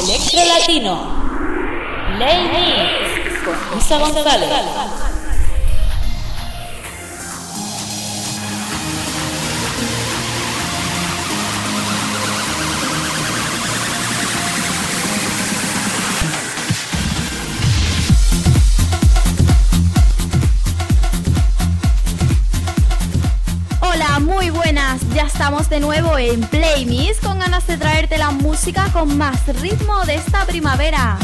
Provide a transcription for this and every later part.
Electro Latino. Play Mix con Isa González. Hola, muy buenas, ya estamos de nuevo en Play Mix con ganas de traerte la música con más ritmo de esta primavera.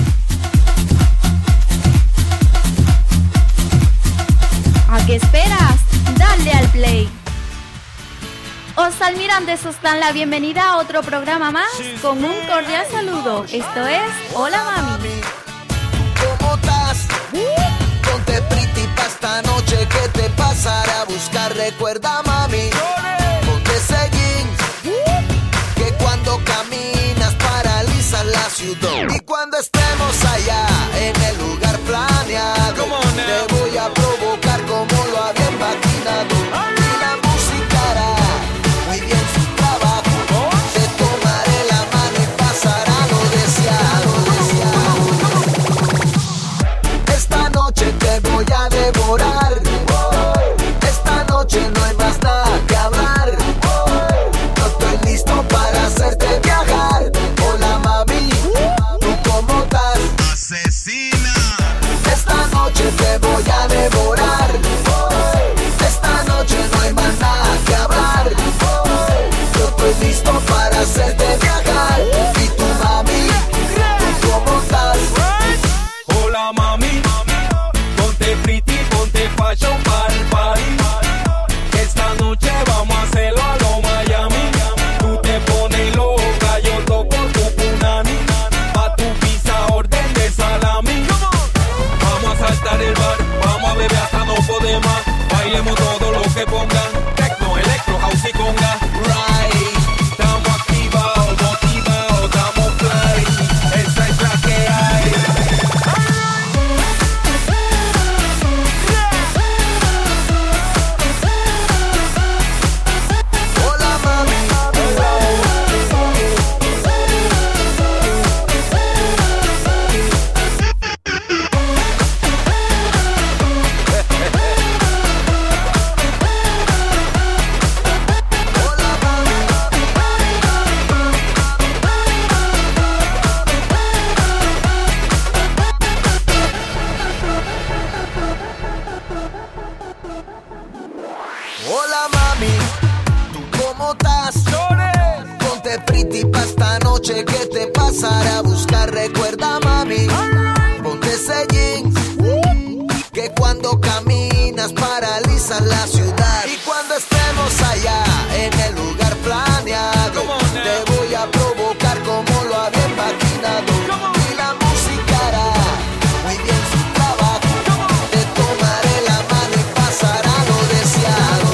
¿A qué esperas? Dale al play. Os almirantes os dan la bienvenida a otro programa más con un cordial saludo. Esto es Hola Mami. ¿Cómo estás? Ponte pretty pa' esta noche, que te pasará a buscar. Recuerda, mami, ponte ese jeans, que cuando caminas paralizas la ciudad. Y cuando estemos allá en el lugar planeado, te voy a provocar como lo había imaginado. Y la música hará muy bien su trabajo. Te tomaré la mano y pasará lo deseado. Esta noche te voy a devorar. Esta noche no hay más nada que hablar. No estoy listo para hacerte viajar. Hola mami, ¿tú cómo estás? Asesina. Esta noche te voy a devorar. Esta noche no hay más nada que hablar. Yo estoy listo para hacerte viajar. Y tú mami, ¿tú cómo estás? Hola mami, ponte pretty, ponte fashion para el party. Esta noche vamos a hacerlo a lo Miami. Tú te pones loca, yo toco tu punani. Pa' tu pizza orden de salami. Vamos a saltar el bar, vamos a beber hasta no poder más. Bailemos todo lo que pongan, techno, electro, house y conga. Right, estamos activados, motivados, damos play. Esa es la que hay. Hola mami, hola mami. Hola mami, ¿tú cómo estás? Ponte pretty pa' esta noche, que te pasará a buscar. Recuerda mami, ponte ese jeans, que cuando caminas paralizas la ciudad. Y cuando estemos allá en el lugar planeado, te voy a provocar como lo había imaginado. Y la música hará muy bien su trabajo. Te tomaré la mano y pasará lo deseado.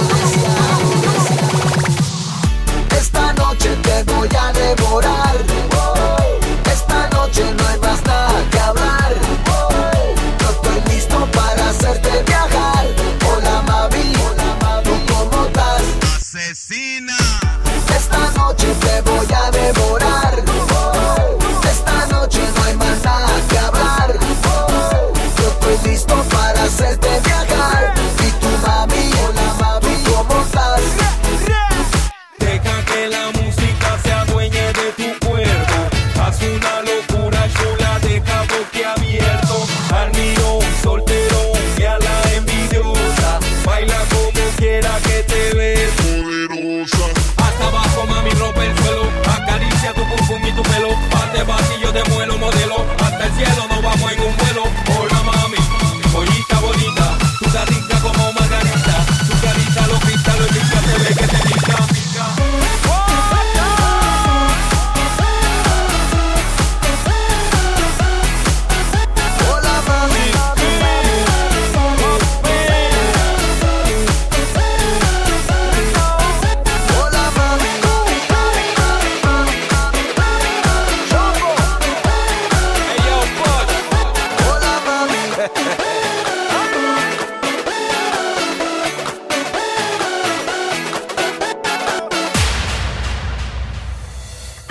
Esta noche te voy a devorar. Esta noche no hay más nada que hablar. No estoy listo para hacerte viajar. Hola mami, ¿tú cómo estás? Asesina. Esta noche te voy a devorar. Esta noche no hay más nada que hablar. Yo estoy listo para hacerte viajar. Y tú mami, hola mami, ¿tú cómo estás? Deja que la música se adueñe de tu cuerpo. Haz una locura chula, deja boquiabierto. Al mirón, solterón y a la envidiosa. Baila como quiera que te ves poderosa. Hasta abajo mami, rompe el suelo.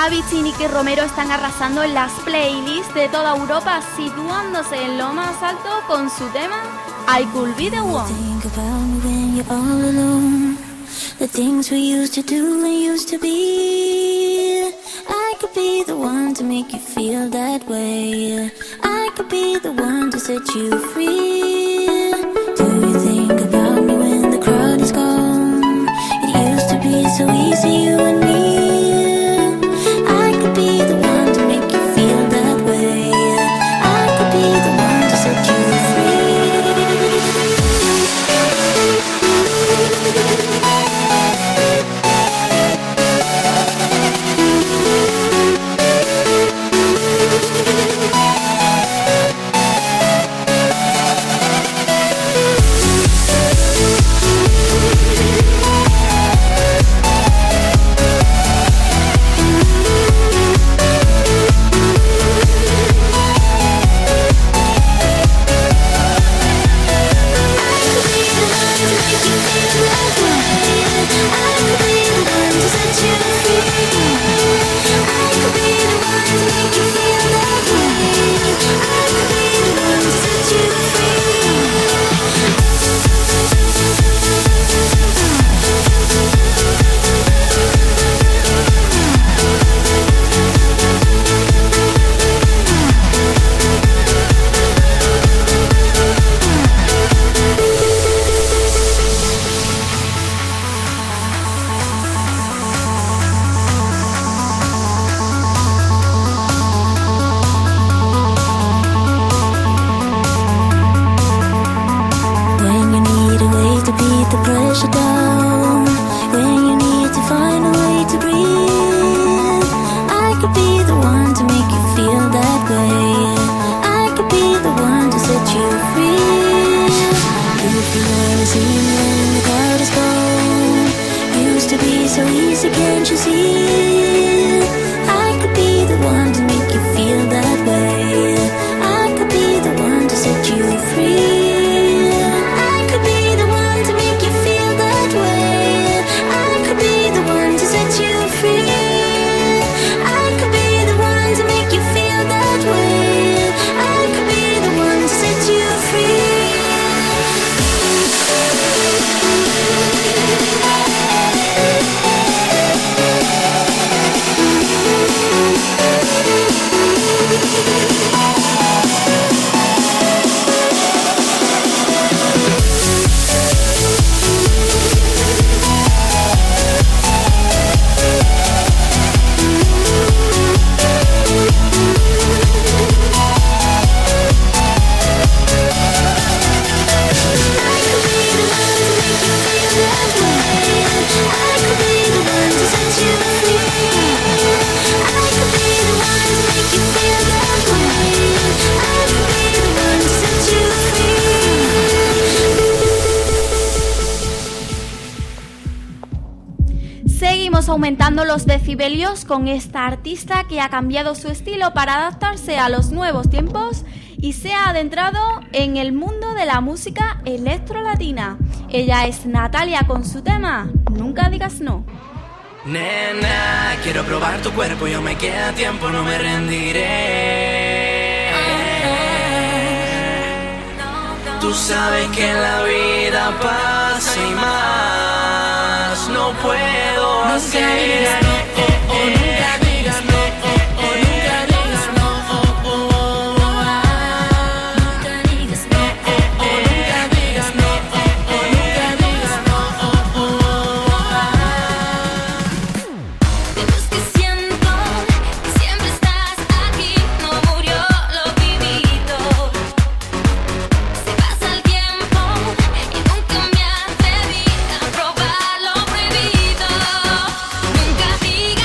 Avicii y Nicky Romero están arrasando en las playlists de toda Europa, situándose en lo más alto con su tema I Could Be The One. Think about me when you're all alone. The things we used to do and used to be. I could be the one to make you feel that way. I could be the one to set you free. Do you think about me when the crowd is gone? It used to be so easy, you and me. I could be the one to make you feel that way. I could be the one to set you free. Aumentando los decibelios con esta artista que ha cambiado su estilo para adaptarse a los nuevos tiempos y se ha adentrado en el mundo de la música electrolatina. Ella es Natalia con su tema Nunca Digas No. Nena, quiero probar tu cuerpo, yo me queda tiempo, no me rendiré. Tú sabes que la vida pasa y más, no puedo hacer. Nunca digas no, nunca digas no, nunca digas no, nunca digas no, nunca digas no, nunca digas no. Pero es que siento que siempre estás aquí, no murió lo vivido. Se pasa el tiempo y nunca me atreví a probar lo prohibido. Nunca digas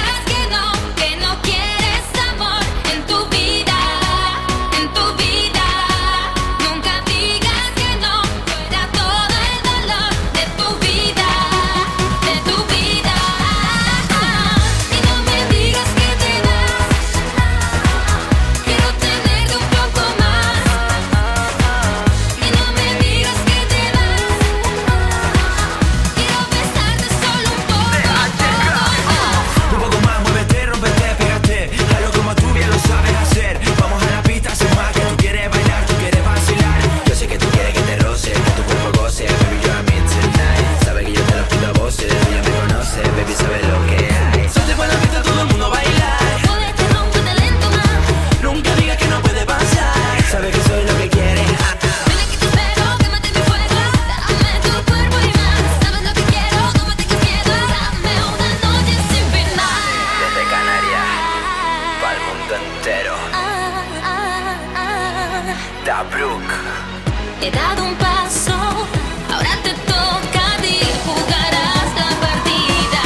he dado un paso, ahora te toca a ti, jugarás la partida.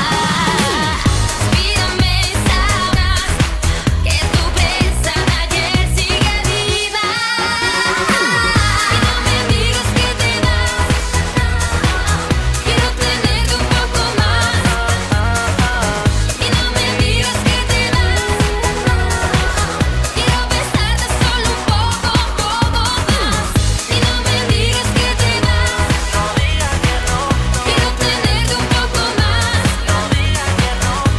Mírame y sabrás que tu presa de ayer sigue viva. Y no me digas que te vas, quiero tenerte un poco más. Y no me digas que te vas, quiero besarte solo un poco más. Y no me digas que te vas, quiero tenerte un poco más. Y no me digas que te vas,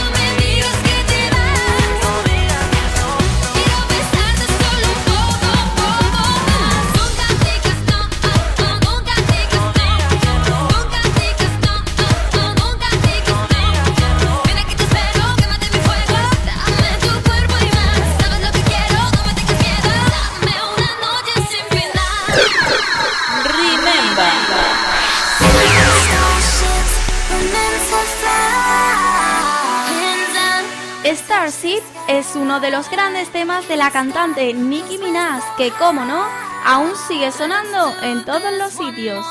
quiero besarte solo un poco más. Nunca digas no, nunca digas no, nunca digas no, nunca digas no. Ven aquí te espero, quémate mi fuego, dame tu cuerpo y más. Sabes lo que quiero, no me tengas miedo, dame una noche sin final. Remember. Starship es uno de los grandes temas de la cantante Nicki Minaj, que como no, aún sigue sonando en todos los sitios.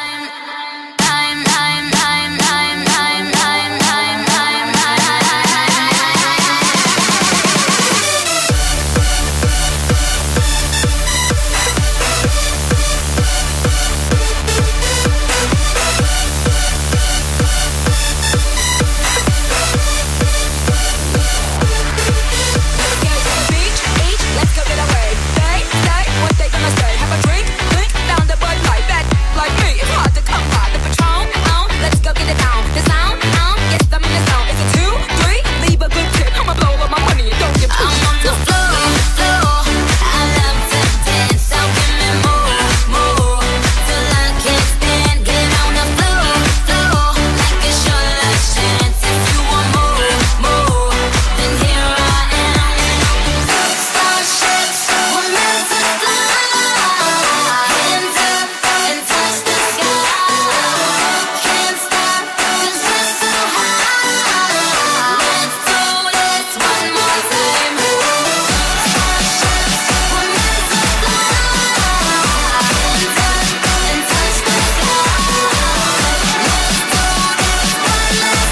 Let's go get away. Stay, what they gonna say? Have a drink, down the Bud Light. That, like me, it's hard to come by. The Patron, let's go get it down. The sound, yes, I'm in the zone. It's a 2, 3, leave a good tip. I'ma blow all my money and don't give two I'm on the floor, I love to dance, so give me more, till I can't stand. Get on the floor, like it's your last chance. If you want more, then here I am. Starships, we're meant to fly. Hands up and touch the sky. Can't stop 'cause we're so high. Let's do this one more time. Starships, we're meant to fly. Hands up and touch the sky. Let's do this one last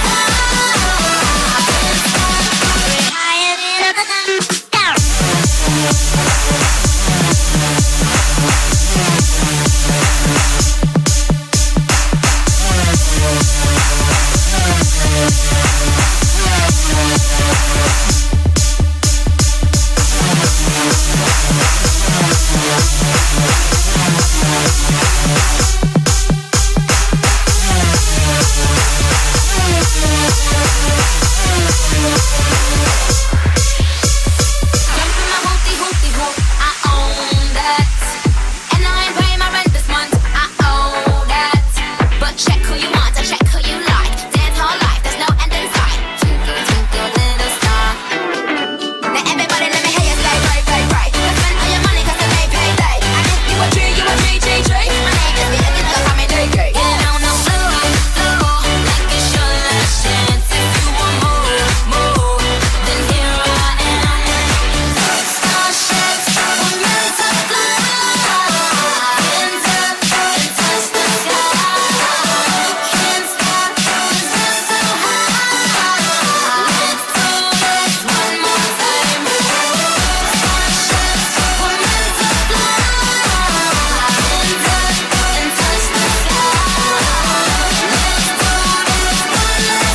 time. We're higher than down. Jump in my hootie hoop, I own that. And I ain't paying my rent this month, I own that. But check who you want, I check who you like. Dance all life, there's no end in sight. Twinkle, twinkle, little star. Now everybody let me hear you say, right. Let's spend all your money 'cause it ain't payday. And if you a G, you a G. My name is Nina, this girl call me DK. Get on the floor, like it's your last chance. If you want more, then here I am. Starships, we're meant to fly. Hands up and touch the sky. Can't stop 'cause we're so high. Let's do this one more time. Starships, we're meant to fly. Hands up and touch the sky. Let's do this one last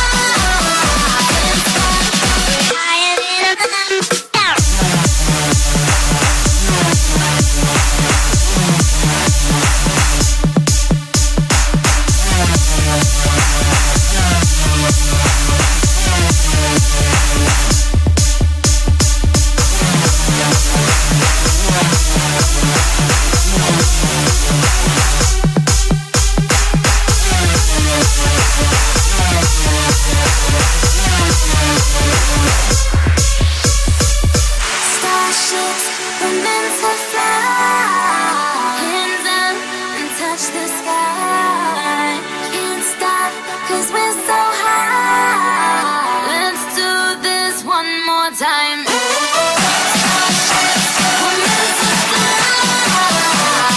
time. We're higher than down. Starships, we're meant to fly. Hands up and touch the sky. Can't stop 'cause we're so high. Let's do this one more time. Starships, we're meant to fly.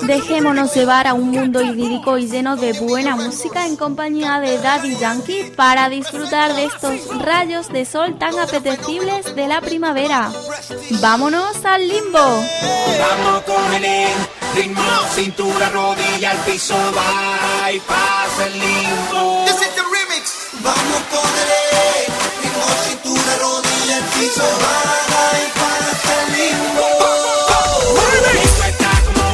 Dejémonos llevar a un mundo idílico y lleno de buena música en compañía de Daddy Yankee para disfrutar de estos rayos de sol tan apetecibles de la primavera. ¡Vámonos al limbo! Vamos con el ritmo, cintura, rodilla, al piso, va y pasa el limbo. This is the remix. Vamos con el ritmo, cintura, rodilla, al piso, va y pasa el limbo. Esto está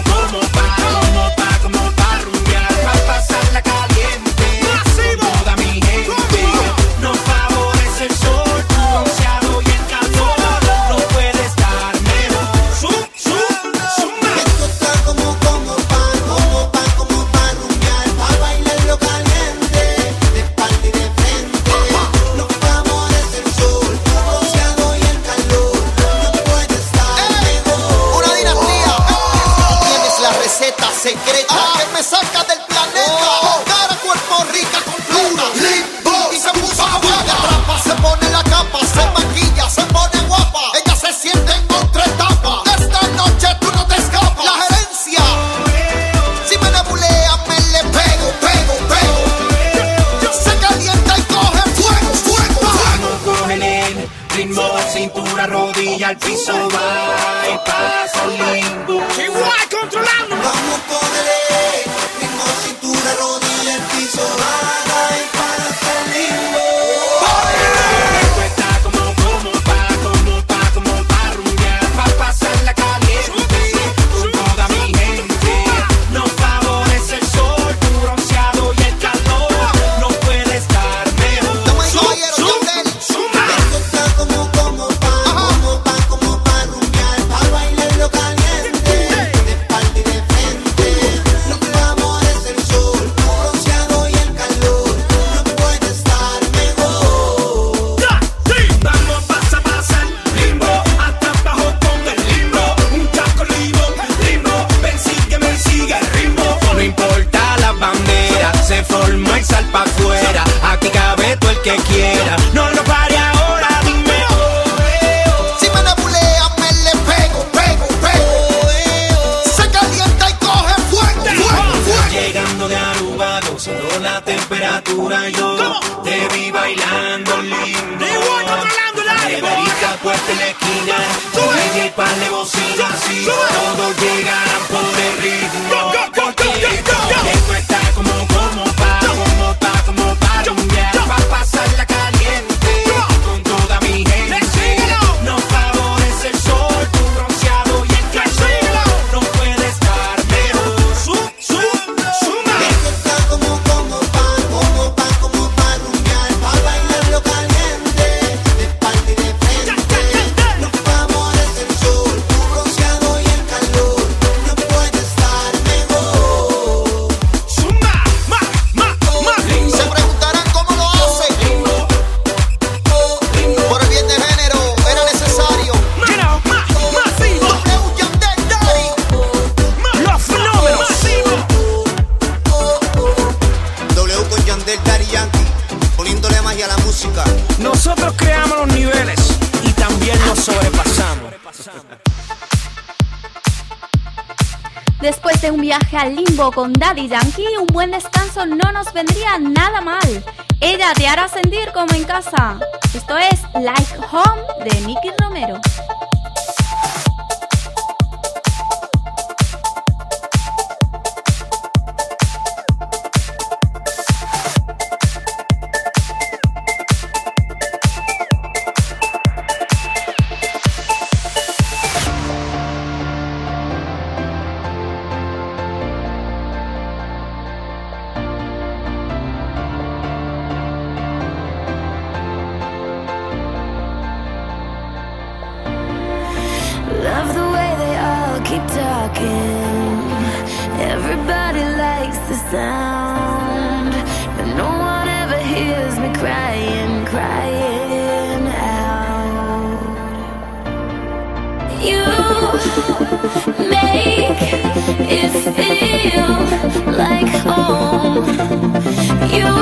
como pa' rumbear, pa' pasarla caliente. Con toda mi gente, nos favorece el sol, tu bronceado y el calor. No puede estar mejor. Esto está como pa' rumbear, pa' bailarlo caliente, de espalda y de frente. Nos favorece el sol, tu bronceado y el calor. No puede estar mejor. Una dinastía. Tienes la receta secreta que me saca del planeta. Cara, cuerpo, rica, completa. Limbo. Y se puso a guapa. Atrapa, se pone la capa, se maquilla, se pone guapa. Ella se siente en otra etapa. Esta noche tú no te escapas. La gerencia. Si me nebulea, me le pego. Se calienta y coge fuego. Vamos con el ritmo, cintura, rodilla, al piso, va y pasa el limbo. Igual controlando. Vamos con el ritmo, cintura, rodilla, el piso, baja y pasa el limbo. Esto está como pa' rumbear, pa' pasarla caliente. Con toda mi gente, nos favorece el sol, tu bronceado y el calor. No puede estar mejor. Damas y caballeros, Yandel. Esto está como pa' rumbear, pa' bailarlo caliente, de espalda y de frente. Nos favorece el sol, tu bronceado y el calor. No puede estar mejor. Vamos, pasa el limbo, hasta abajo con el limbo. Un casco limbo, ven sigue el ritmo. No importa la bandera, se forma y sal pa' afuera. Aquí cabe todo el que quiera, no lo pare ahora, dime. Si me nebulea, me le pego. Se calienta y coge fuego. Llegando de Aruba, gozando la temperatura, yo te vi bailando limbo. Neverita puesta en la esquina, con DJ par de bocinas, y todos llegarán por el ritmo. Porque esto está como pa' rumbear, pa' pasarla caliente. Con toda mi gente, nos favorece el sol, tu bronceado y el calor. No puede estar mejor. Esto está como pa' rumbear, pa' bailarlo caliente, de espalda y de frente. Nos favorece el sol, tu bronceado y el calor. No puede estar mejor. Se preguntarán cómo lo hace. Por el bien de género era necesario. W Yandel Daddy. Los fenómenos. W con Yandel Daddy Yankee, poniéndole magia a la música. Nosotros creamos los niveles y también nos sobrepasamos. Después de un viaje al limbo con Daddy Yankee, un buen descanso no nos vendría nada mal. Ella te hará sentir como en casa. Esto es Like Home de Nicky Romero. Love the way they all keep talking. Everybody likes the sound, but no one ever hears me crying out. You make it feel like home. You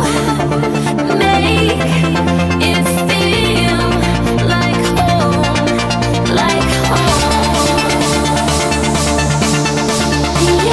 make it feel like home, like home.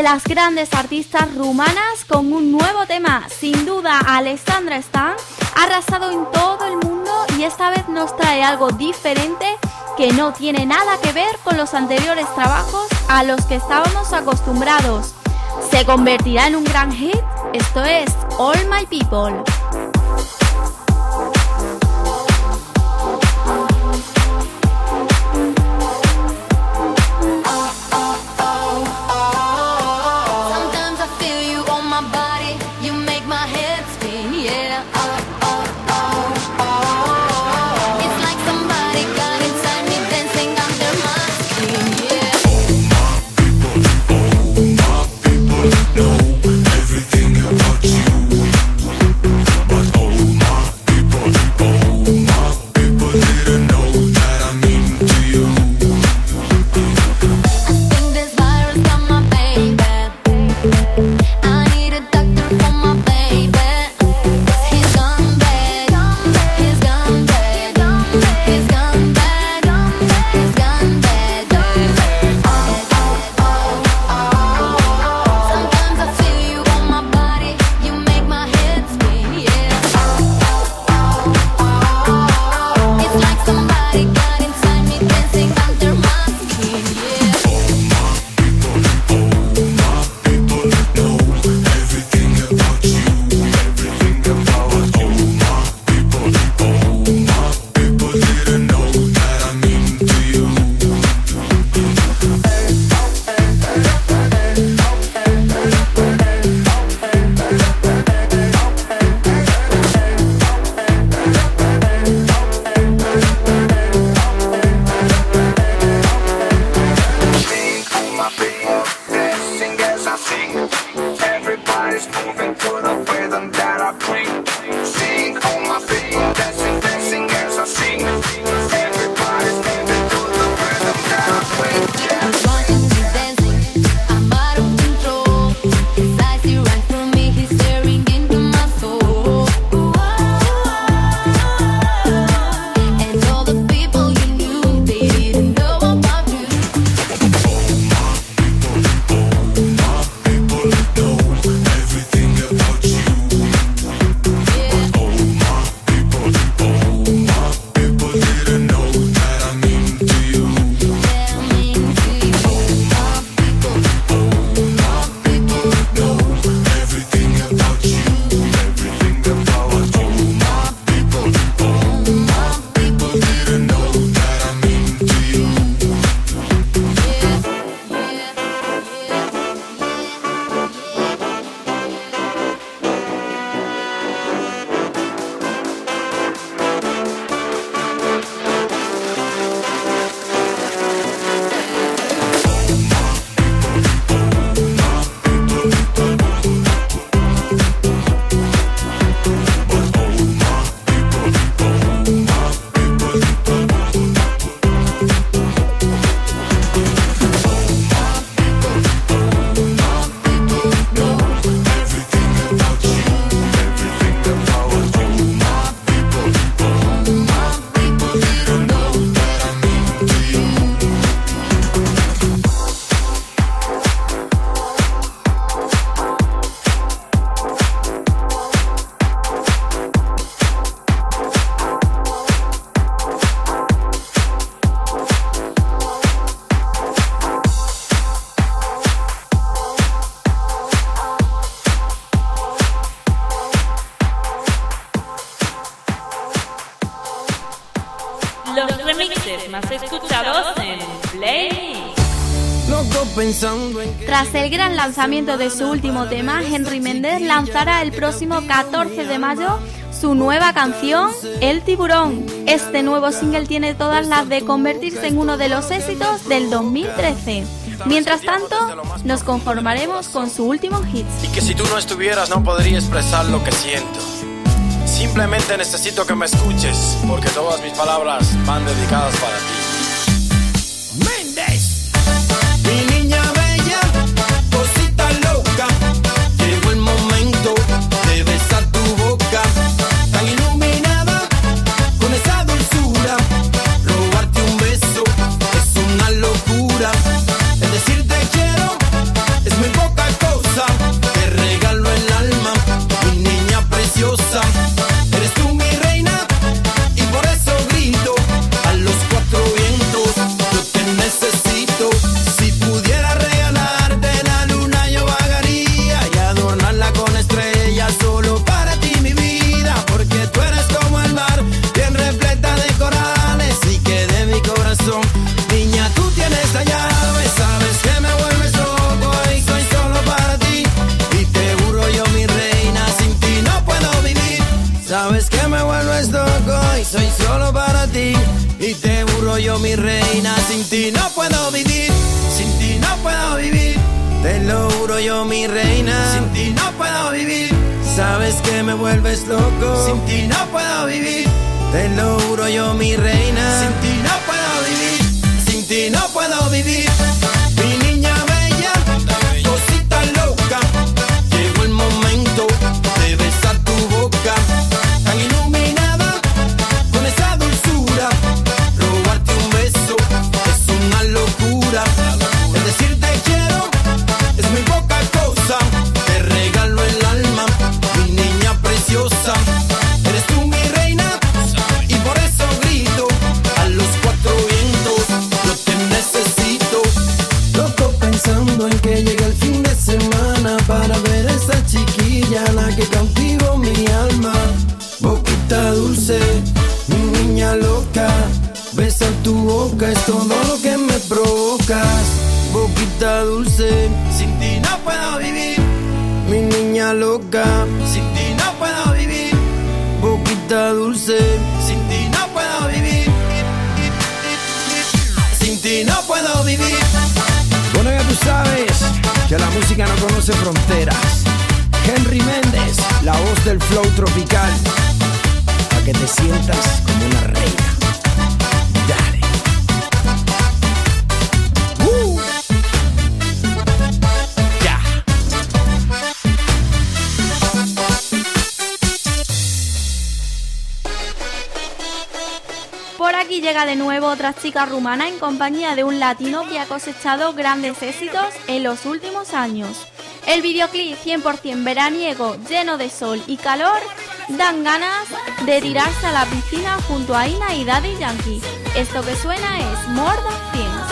las grandes artistas rumanas con un nuevo tema. Sin duda, Alexandra Stan ha arrasado en todo el mundo y esta vez nos trae algo diferente que no tiene nada que ver con los anteriores trabajos a los que estábamos acostumbrados. ¿Se convertirá en un gran hit? Esto es All My People. Los remixes más escuchados en Play. Tras el gran lanzamiento de su último tema, Henry Méndez lanzará el próximo 14 de mayo su nueva canción, El Tiburón. Este nuevo single tiene todas las de convertirse en uno de los éxitos del 2013. Mientras tanto, nos conformaremos con su último hit. Y que si tú no estuvieras no podría expresar lo que siento. Simplemente necesito que me escuches, porque todas mis palabras van dedicadas para ti. Méndez, mi niña bella, cosita loca, llegó el momento de besar tu boca, tan iluminada con esa dulzura. Robarte un beso es una locura, el decirte quiero es muy poca mi reina. Sin ti no puedo vivir, sin ti no puedo vivir. Te lo juro yo, mi reina. Sin ti no puedo vivir. Sabes que me vuelves loco. Sin ti no puedo vivir. Te lo juro yo, mi reina. Sin ti no puedo vivir. Sin ti no puedo vivir. Mi niña bella, cosita loca. Llegó el momento de besar tu boca. Tan iluminada, con esa dulzura. Robarte un beso es una locura. El decir te quiero es muy poca cosa. Te regalo el alma, mi niña preciosa. Eres tú mi reina y por eso grito a los cuatro vientos. Yo te necesito. Loco pensando en que llega el fin de semana para ver a esa chiquilla, la que cautivó mi alma. Boquita dulce, mi niña loca. Besar tu boca es todo lo que me provocas. Boquita dulce, sin ti no puedo vivir. Mi niña loca, sin ti no puedo vivir. Boquita dulce, sin ti no puedo vivir. Sin ti no puedo vivir. Bueno, ya tú sabes que la música no conoce fronteras. Henry Méndez, la voz del flow tropical. Para que te sientas como una reina. Dale. Ya. Por aquí llega de nuevo otra chica rumana en compañía de un latino que ha cosechado grandes éxitos en los últimos años. El videoclip 100% veraniego, lleno de sol y calor, dan ganas de tirarse a la piscina junto a Ina y Daddy Yankee. Esto que suena es More Than Things.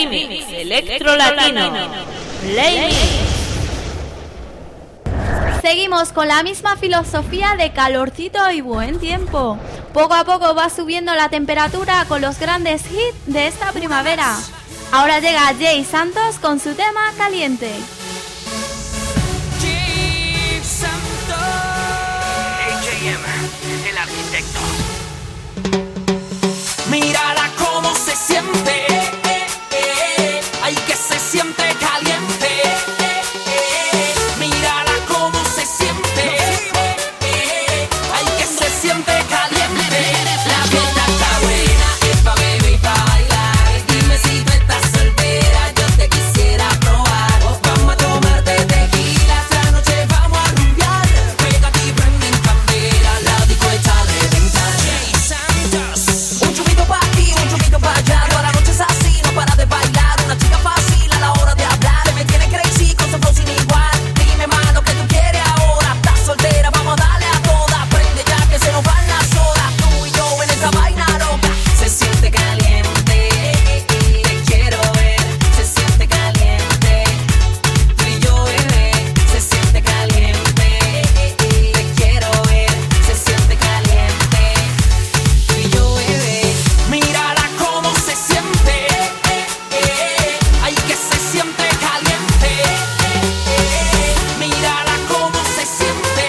remix electro latino. Play Mix. Seguimos con la misma filosofía de calorcito y buen tiempo. Poco a poco va subiendo la temperatura con los grandes hits de esta primavera. Ahora llega Jay Santos con su tema Caliente. Jay Santos, AJM, el arquitecto. Mírala cómo se siente, ay que se siente caliente. Mírala cómo se siente, ay que se siente caliente. La fiesta está buena, es pa' beber y pa' bailar. Dime si tú estás soltera, yo te quisiera probar. Vamos a tomarte tequila, esta noche vamos a rumbear. Pégate y prende en candela, la disco está de reventar. Jay Santos, un chupito pa' aquí, un chupito pa' allá. Toda la noche es así, no para de bailar. Una chica fácil a la hora de hablar. Me tiene crazy con su flow sin igual. Dime más lo que tú quieres ahora. Estás soltera, vamos a darle a toda. Prende ya que se nos van las horas. Tú y yo en esa vaina loca. Se siente caliente, te quiero ver. Se siente caliente, tú y yo bebé. Se siente caliente, te quiero ver. Se siente caliente, tú y yo bebé. Mírala cómo se siente, ay que se siente caliente. Mírala cómo se siente,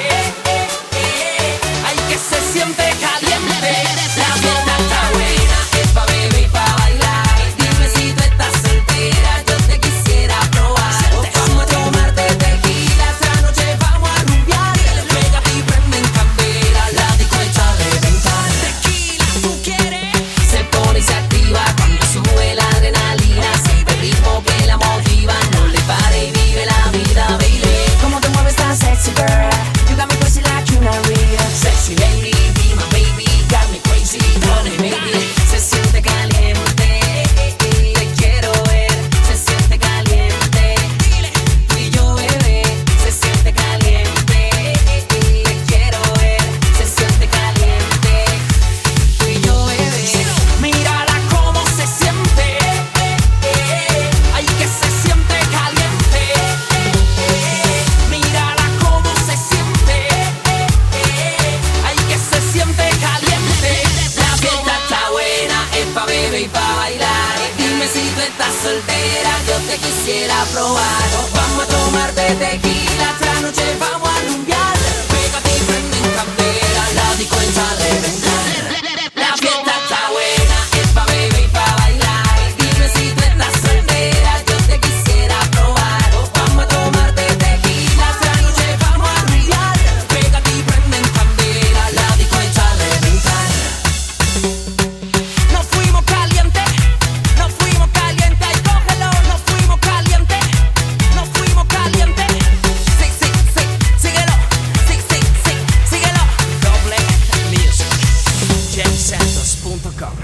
ay que se siente caliente. La fiesta está buena, es pa' beber y pa' bailar. Dime si tú estás soltera, yo te quisiera probar. Vamos a tomarte tequila, esta noche vamos a rumbear. Pégate y prende en candela, la disco está de reventar. Tequila, ¿tú quieres? Se pone y se activa cuando sube la adrenalina. Siente el ritmo que la motiva, no le pare y vive la vida, baby. Cómo te mueves tan sexy, girl. You got me crazy like you not real. Sexy lady, be my baby. Got me crazy, honey, baby. Se siente caliente, te quiero ver. Se siente caliente, tú y yo bebé. Se siente caliente, te quiero ver. Se siente caliente, tú y yo bebé. Mírala cómo se siente, ay que se siente caliente. Mírala cómo se siente, ay que se siente caliente. La fiesta está buena, es pa' beber y pa' bailar. Dime si tú estás soltera, yo te quisiera probar. Vamos a tomarte tequila, esta noche vamos a rumbear. Pégate y prende en candela, la disco está de reventar. La fiesta está buena, es pa' beber y pa' bailar. Dime si tú estás soltera, yo te quisiera probar. Vamos a tomarte tequila, esta noche vamos a rumbear. Pégate y prende en candela, la disco está de reventar. Nos fuimos calientes, ay cógelo. Nos fuimos calientes, sí, sí, sí, síguelo, sí, sí, sí, síguelo. Doble Music, JaySantos.com.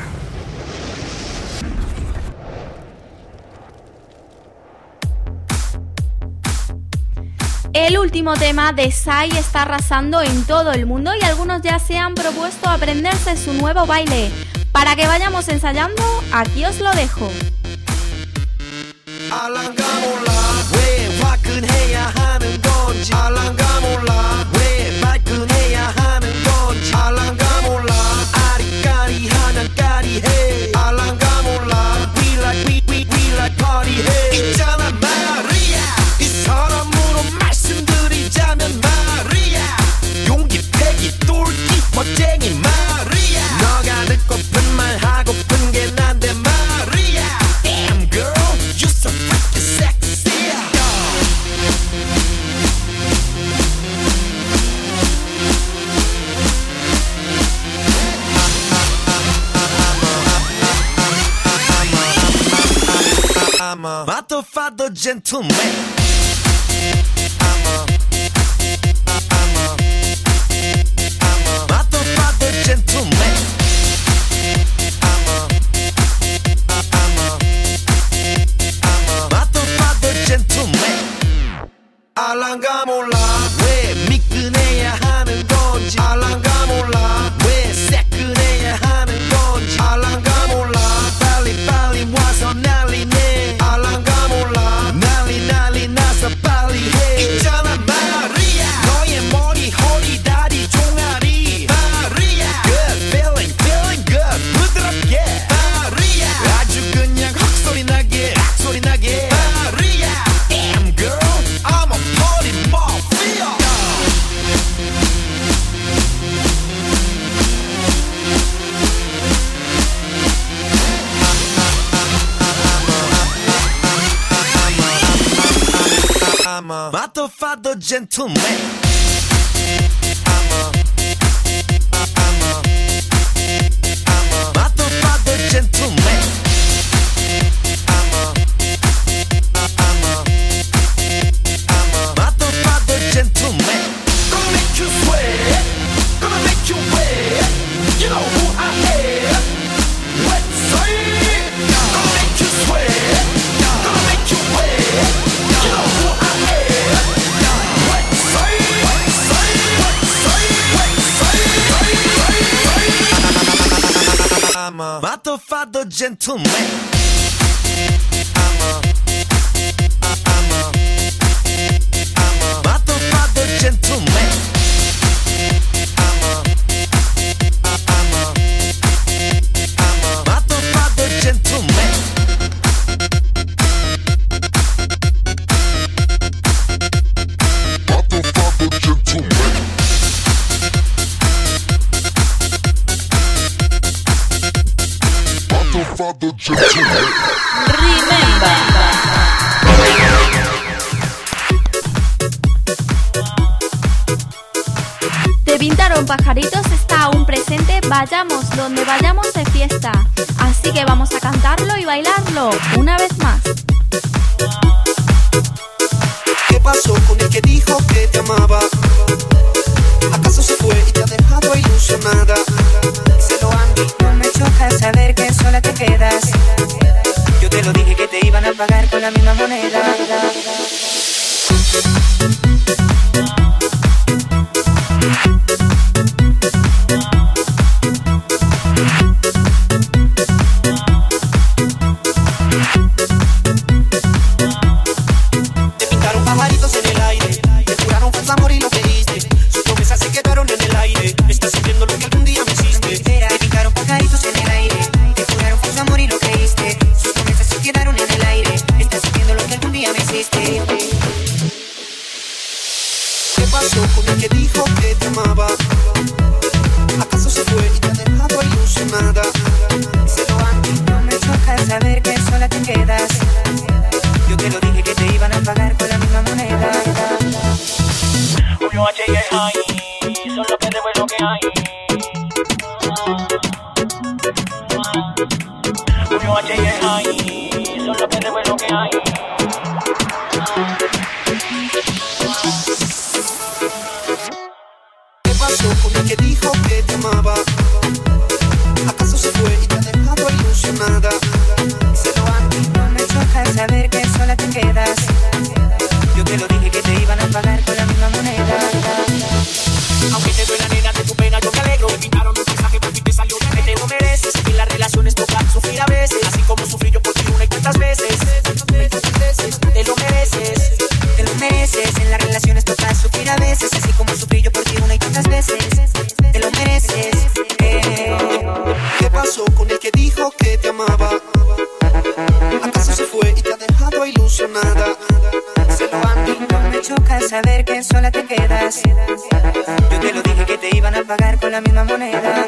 El último tema de Psy está arrasando en todo el mundo y algunos ya se han propuesto aprenderse su nuevo baile. Para que vayamos ensayando, aquí os lo dejo. 알랑가 몰라 왜 화끈해야 하는 건지 알랑가 몰라 왜 발끈해야 하는 건지 알랑가 몰라 아리까리하면 까리해 알랑가 몰라 we like party 해 있잖아 마리아 이 사람으로 말씀드리자면 마리아 용기 패기 똘끼 멋쟁이 마리아 너가 듣고픈 말 하고픈 게 난데 마리아 Damn girl you so freaking sexy I'm a matto gentleman I'm a matto gentleman I'm a matto gentleman 알랑가 몰라 왜 미끈해야 하는 건지 알랑가 몰라 왜 새끈해야 하는 건지 알랑가 몰라 빨리 와서 난리내 Mato fatto gentleman. Mato fatto gentleman. Mato fatto gentleman. Gonna make you sweat, gonna make you wet. You know who I am. Wet side. Gonna make you sweat, gonna make you wet. You know who I am. Wet side, wet side, wet side, wet side. I'm a matto fatto gentleman. Matto fatto gentleman. Matto fatto gentleman. Matto fatto gentleman. Matto fatto gentleman. Te pintaron pajaritos está aún presente, vayamos donde vayamos de fiesta. Así que vamos a cantarlo y bailarlo una vez más. ¿Qué pasó con el que dijo que te amaba? ¿Acaso se fue y te ha dejado ilusionada? Díselo, Andy, no me choca saber que sola te quedas. Yo te lo dije que te iban a pagar con la misma moneda. Te pintaron pajaritos en el aire, te juraron falso amor y lo creíste. Sus promesas se quedaron en el aire. Estás sintiendo lo que algún día me hiciste. Te pintaron pajaritos en el aire, te juraron falso amor y lo creíste. Sus promesas se quedaron en el aire. Estás sintiendo lo que algún día me hiciste. ¿Qué pasó con el que dijo que te amaba? ¿Acaso se fue y te ha dejado ilusionada? Díselo, Andy, no me choca saber que sola te quedas. Yo te lo dije que te iban a pagar con la misma moneda. Julio H y el high, son lo que debo y lo que hay. Julio H y el high, son lo que debo y lo que hay. ¿Qué pasó con el que dijo que te amaba? ¿Acaso se fue y te ha dejado ilusionada? Díselo, Andy, no me choca saber que sola te quedas. Yo te lo dije que te iban a pagar con la misma moneda. Aunque te duela, nena, de tu pena yo me alegro. Me pintaron un mensaje por fin te salió bien. Que te lo mereces, que las relaciones tocan sufrir a veces. Así como sufrí yo por ti una y cuantas veces. Te lo mereces, te lo mereces. En las relaciones toca sufrir a veces. Así como sufrí yo por ti una y tantas veces. Te lo mereces. ¿Qué pasó con el que dijo que te amaba? ¿Acaso se fue y te ha dejado ilusionada? Díselo, Andy, no me choca saber que sola te quedas. Yo te lo dije que te iban a pagar con la misma moneda.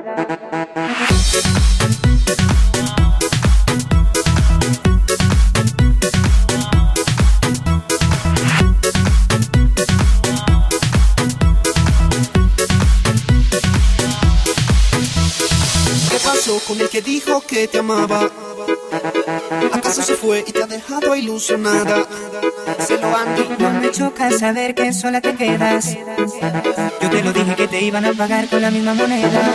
¿Qué pasó con el que dijo que te amaba? ¿Acaso se fue y te ha dejado ilusionada? Díselo, Andy, no me choca saber que sola te quedas. Yo te lo dije que te iban a pagar con la misma moneda.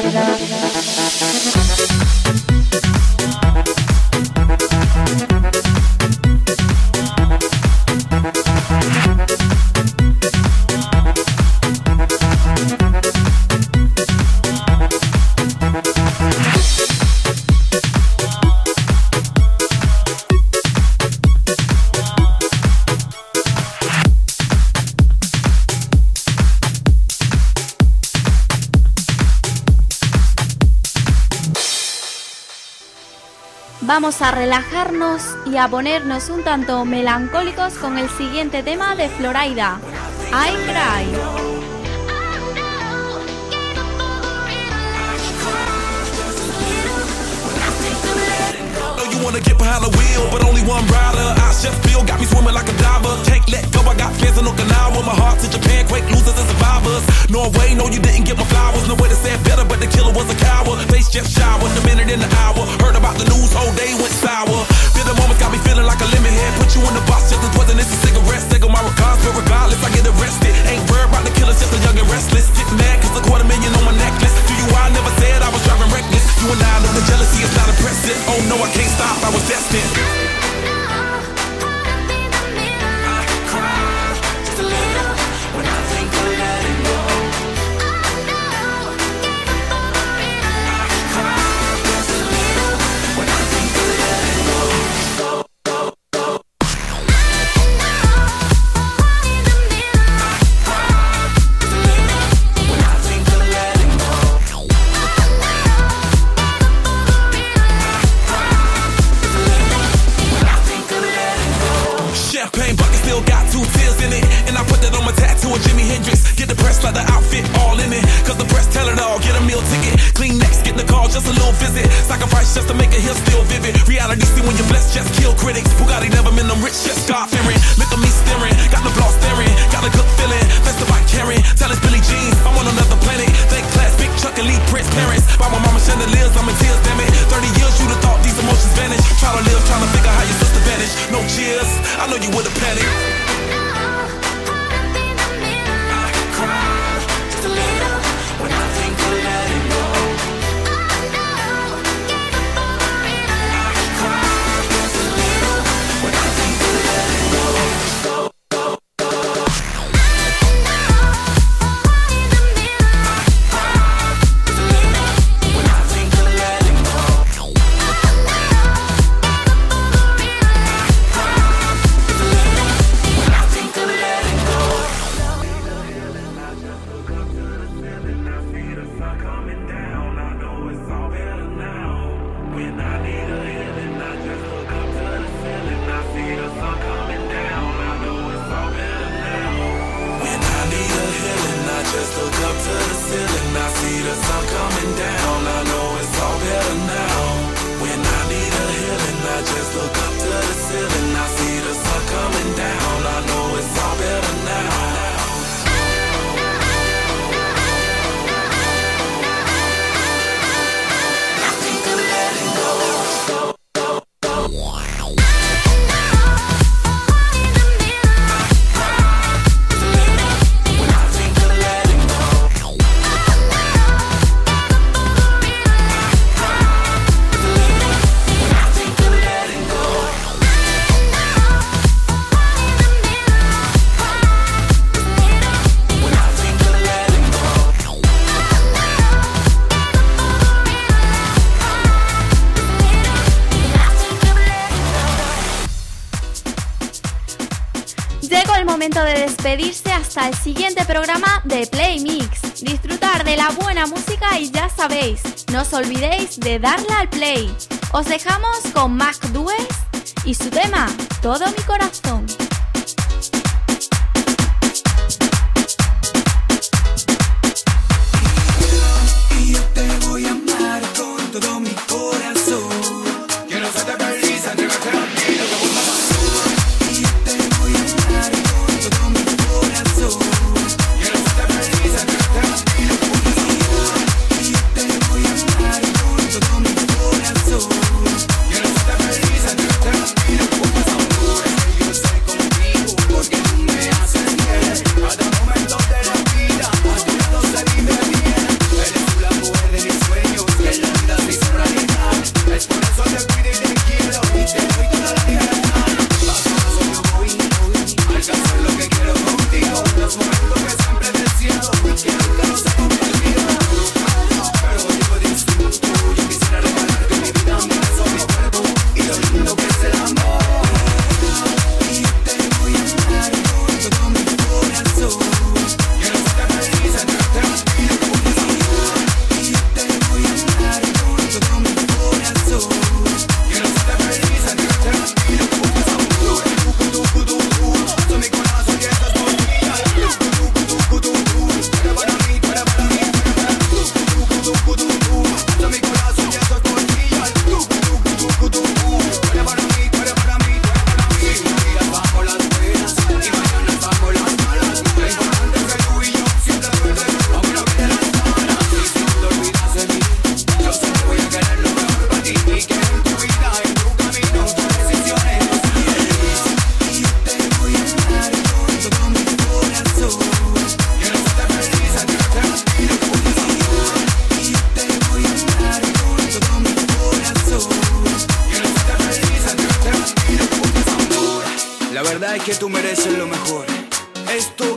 Vamos a relajarnos y a ponernos un tanto melancólicos con el siguiente tema de Florida, I Cry. You wanna get behind the wheel, but only one rider. I just feel got me swimming like a diver. Take let go. I got fans in Okinawa, my heart to Japan, quake losers and survivors. Norway, no, you didn't get my flowers. No way to say it better, but the killer was a coward. Face just showered, a minute in the hour. Heard about the news, whole day went sour. Bitter moments got me feeling like a lemon head. Put you in the box just as poisonous as cigarettes. Take on my regards, but regardless, I get arrested. Ain't worried about the killers, just a young and restless. Get mad cause $250,000 on my necklace. Do you I never said I was driving reckless. You and I know the jealousy is not impressive. Oh no, I can't stop, I was destined. Just a little visit, sacrifice just to make it here still vivid. Reality see when you're blessed, just kill critics. Bugatti never been them rich, just God fearing. Look at me staring, got the block staring, got a good feeling. That's the bike carrying, tell us Billie Jean, I'm on another planet. Thank class, big Chuck and Lee Prince parents. By my mama chandeliers, I'm in tears, damn it. 30 years, you'd have thought these emotions vanish. Try to live, trying to figure how your sister vanished. No cheers, I know you would've panicked. De despedirse hasta el siguiente programa de Play Mix. Disfrutar de la buena música y ya sabéis, no os olvidéis de darle al play. Os dejamos con Mac Dues y su tema Todo mi corazón. Y yo te voy a amar con todo mi corazón. Que no se te perdiza, entregarte a ti, lo que vos vas a hacer. Y yo te voy a amar con todo mi corazón. Que no se te perdiza, entregarte a ti, lo que vos vas a hacer. Y yo te voy a amar con todo mi corazón. Que no se te perdiza, entregarte a ti, lo que vos vas a hacer. Yo sé que tú mereces lo mejor. Esto